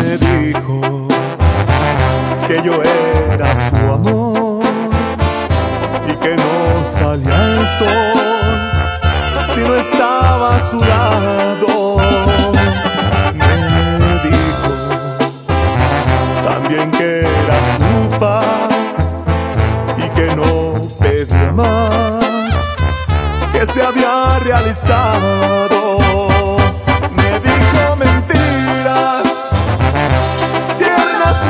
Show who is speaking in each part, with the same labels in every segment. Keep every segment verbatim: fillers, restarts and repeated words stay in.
Speaker 1: Me dijo que yo era su amor y que no salía el sol si no estaba a su lado. Me dijo también que era su paz y que no pedía más, que se había realizado. Me dijo mentiras, tiernas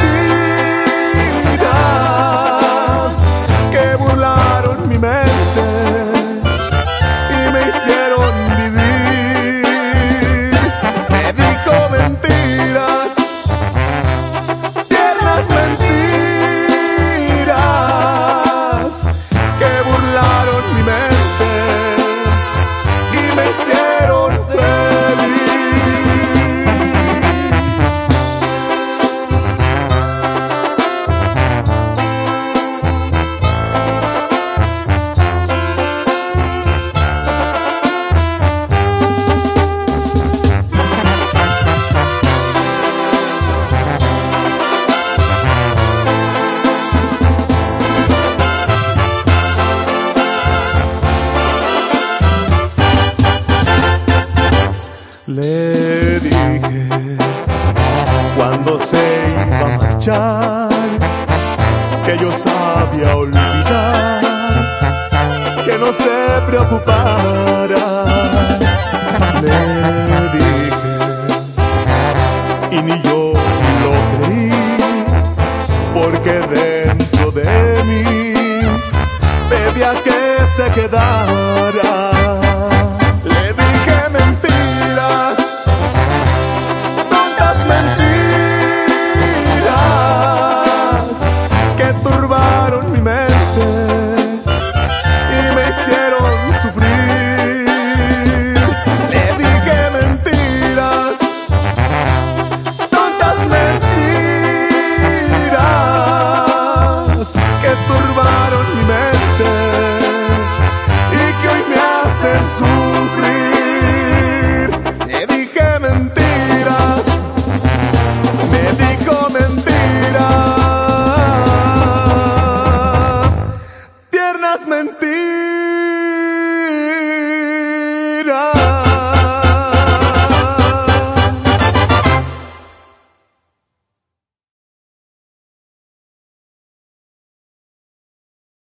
Speaker 1: mentiras, que burlaron mi mente y me hicieron vivir. Me dijo mentiras, tiernas mentiras, que burlaron mi mente y me hicieron feliz. Le dije cuando se iba a marchar que yo sabía olvidar, que no se preocupara. Le dije y ni yo lo creí, porque dentro de mí pedía que se quedara. Le dije mentiras, tontas mentiras, que turbaron mi mente y me hicieron sufrir. Le dije mentiras, tontas mentiras, que turbaron mi mente y que hoy me hacen sufrir. Le dije mentiras, me dijo mentiras, tiernas mentiras.